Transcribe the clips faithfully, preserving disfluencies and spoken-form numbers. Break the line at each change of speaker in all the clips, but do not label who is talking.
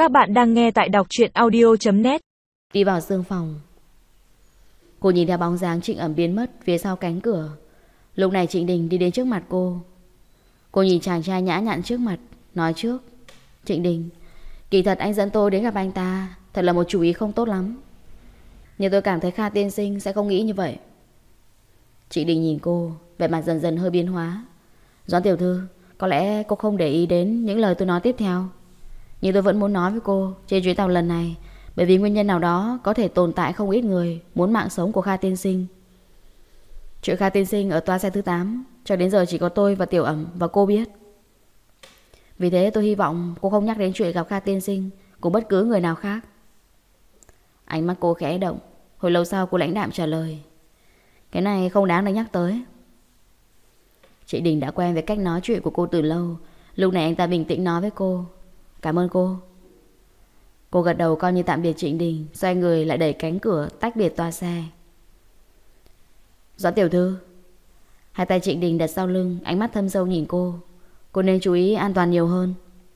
Các bạn đang nghe tại đọc truyện audio chấm net.
Đi vào sương phòng. Cô nhìn theo bóng dáng Trịnh Ẩm biến mất phía sau cánh cửa. Lúc này Trịnh Đình đi đến trước mặt cô. Cô nhìn chàng trai nhã nhặn trước mặt, nói trước: Trịnh Đình, kỳ thật anh dẫn tôi đến gặp anh ta thật là một chủ ý không tốt lắm. Nhưng tôi cảm thấy Kha tiên sinh sẽ không nghĩ như vậy. Trịnh Đình nhìn cô, vẻ mặt dần dần hơi biến hóa. Doãn tiểu thư, có lẽ cô không để ý đến những lời tôi nói tiếp theo, nhưng tôi vẫn muốn nói với cô, trên chuyến tàu lần này, bởi vì nguyên nhân nào đó có thể tồn tại không ít người muốn mạng sống của Kha tiên sinh. Chuyện Kha tiên sinh ở toa xe thứ tám cho đến giờ chỉ có tôi và Tiểu Ẩm và cô biết. Vì thế tôi hy vọng cô không nhắc đến chuyện gặp Kha tiên sinh cùng bất cứ người nào khác. Ánh mắt cô khẽ động. Hồi lâu sau cô lãnh đạm trả lời: Cái này không đáng để nhắc tới. Chị Đình đã quen với cách nói chuyện của cô từ lâu. Lúc này anh ta bình tĩnh nói với cô: Cảm ơn cô. Cô gật đầu coi như tạm biệt Trịnh Đình, xoay người lại đẩy cánh cửa tách biệt toa xe. Doãn tiểu thư. Hai tay Trịnh Đình đặt sau lưng, ánh mắt thâm sâu nhìn cô. Cô nên chú ý an toàn nhiều hơn.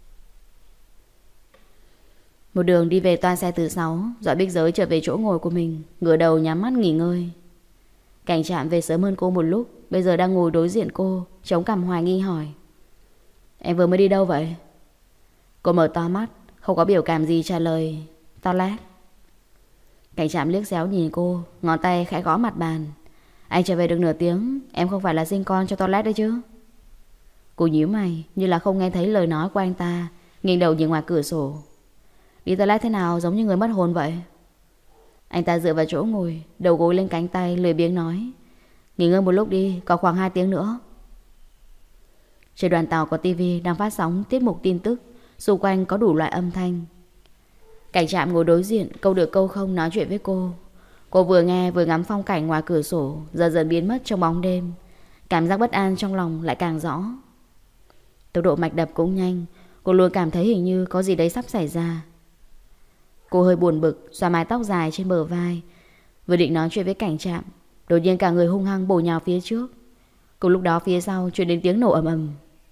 Một đường đi về toa xe thứ sáu, Doãn Bích Giới trở về chỗ ngồi của mình, ngửa đầu nhắm mắt nghỉ ngơi. Cảnh Trạm về sớm hơn cô một lúc, bây giờ đang ngồi đối diện cô, chống cằm hoài nghi hỏi: Em vừa mới đi đâu vậy? Cô mở to mắt, không có biểu cảm gì trả lời: Toilet. Cảnh Trạm liếc xéo nhìn cô, ngón tay khẽ gõ mặt bàn: Anh trở về được nửa tiếng, em không phải là sinh con cho toilet đấy chứ? Cô nhíu mày như là không nghe thấy lời nói của anh ta, nghiêng đầu nhìn ngoài cửa sổ. Đi toilet thế nào giống như người mất hồn vậy? Anh ta dựa vào chỗ ngồi, đầu gối lên cánh tay, lười biếng nói: Nghỉ ngơi một lúc đi, còn khoảng hai tiếng nữa. Trên đoàn tàu có tivi đang phát sóng tiết mục tin tức, xung quanh có đủ loại âm thanh. Cảnh Trạm ngồi đối diện, câu được câu không nói chuyện với cô. Cô vừa nghe vừa ngắm phong cảnh ngoài cửa sổ dần dần biến mất trong bóng đêm. Cảm giác bất an trong lòng lại càng rõ. Tốc độ mạch đập cũng nhanh. Cô luôn cảm thấy hình như có gì đấy sắp xảy ra. Cô hơi buồn bực, xóa mái tóc dài trên bờ vai, vừa định nói chuyện với Cảnh Trạm, đột nhiên cả người hung hăng bổ nhào phía trước. Cùng lúc đó phía sau truyền đến tiếng nổ ầm ầm.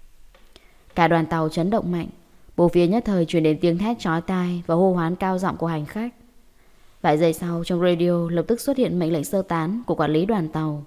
Cả đoàn tàu chấn động mạnh. Bốn phía nhất thời truyền đến tiếng thét chói tai và hô hoán cao giọng của hành khách. Vài giây sau, trong radio lập tức xuất hiện mệnh lệnh sơ tán của quản lý đoàn tàu.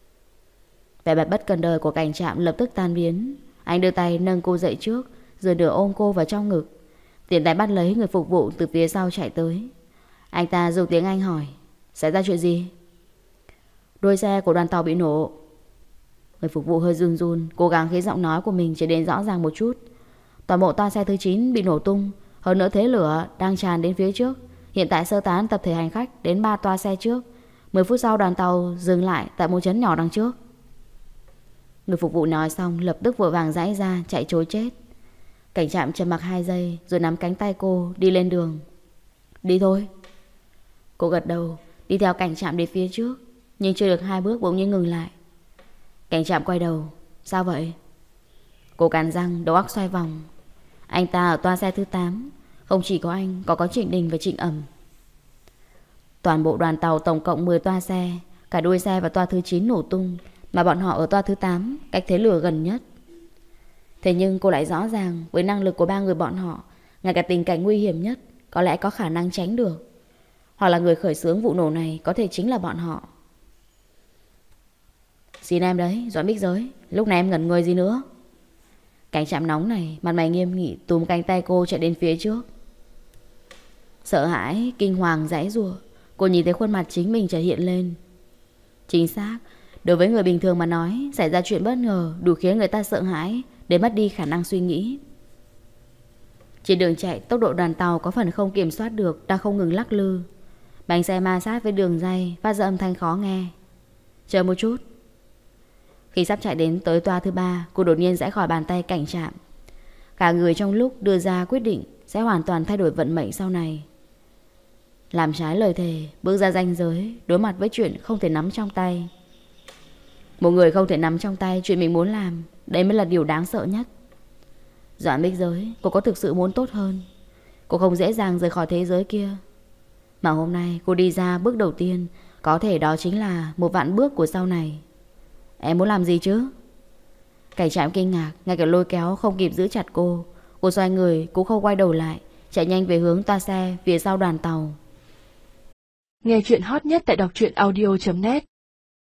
Vẻ mặt bất cần đời của Cảnh Trạm lập tức tan biến. Anh đưa tay nâng cô dậy trước, rồi nửa ôm cô vào trong ngực, tiện tay bắt lấy người phục vụ từ phía sau chạy tới. Anh ta dùng tiếng Anh hỏi: Xảy ra chuyện gì? Đuôi xe của đoàn tàu bị nổ. Người phục vụ hơi run run, cố gắng khiến giọng nói của mình trở nên rõ ràng một chút. Toàn bộ toa xe thứ chín bị nổ tung. Hơn nữa thế lửa đang tràn đến phía trước. Hiện tại sơ tán tập thể hành khách đến ba toa xe trước. Mười phút sau đoàn tàu dừng lại tại một trấn nhỏ đằng trước. Người phục vụ nói xong lập tức vội vàng giãy ra chạy trối chết. Cảnh Trạm trầm mặc hai giây rồi nắm cánh tay cô đi lên đường. Đi thôi. Cô gật đầu đi theo Cảnh Trạm đến phía trước, nhưng chưa được hai bước bỗng nhiên ngừng lại. Cảnh Trạm quay đầu: Sao vậy? Cô cắn răng, đầu óc xoay vòng. Anh ta ở toa xe thứ tám. Không chỉ có anh, còn có Trịnh Đình và Trịnh Ẩm. Toàn bộ đoàn tàu tổng cộng mười toa xe. Cả đuôi xe và toa thứ chín nổ tung, mà bọn họ ở toa thứ tám, cách thế lửa gần nhất. Thế nhưng cô lại rõ ràng, với năng lực của ba người bọn họ, ngay cả tình cảnh nguy hiểm nhất có lẽ có khả năng tránh được. Hoặc là người khởi xướng vụ nổ này có thể chính là bọn họ. Xin em đấy, Doãn Bích Giới, lúc này em ngẩn người gì nữa? Cảnh Trạm nóng này, mặt mày nghiêm nghị túm cánh tay cô chạy đến phía trước. Sợ hãi, kinh hoàng, giãy giụa, cô nhìn thấy khuôn mặt chính mình chợt hiện lên. Chính xác, đối với người bình thường mà nói, xảy ra chuyện bất ngờ đủ khiến người ta sợ hãi để mất đi khả năng suy nghĩ. Trên đường chạy, tốc độ đoàn tàu có phần không kiểm soát được, đang không ngừng lắc lư. Bánh xe ma sát với đường ray phát ra âm thanh khó nghe. Chờ một chút. Khi sắp chạy đến tới toa thứ ba, cô đột nhiên giãy khỏi bàn tay Cảnh Trạm. Cả người trong lúc đưa ra quyết định sẽ hoàn toàn thay đổi vận mệnh sau này. Làm trái lời thề, bước ra ranh giới, đối mặt với chuyện không thể nắm trong tay. Một người không thể nắm trong tay chuyện mình muốn làm, đấy mới là điều đáng sợ nhất. Doãn Bích Giới, cô có thực sự muốn tốt hơn. Cô không dễ dàng rời khỏi thế giới kia. Mà hôm nay cô đi ra bước đầu tiên, có thể đó chính là một vạn bước của sau này. Em muốn làm gì chứ? Cảnh Trạm kinh ngạc, ngay cả lôi kéo không kịp giữ chặt cô. Cô xoay người cũng không quay đầu lại, chạy nhanh về hướng toa xe phía sau đoàn tàu.
Nghe chuyện hot nhất tại đọc truyện audio chấm net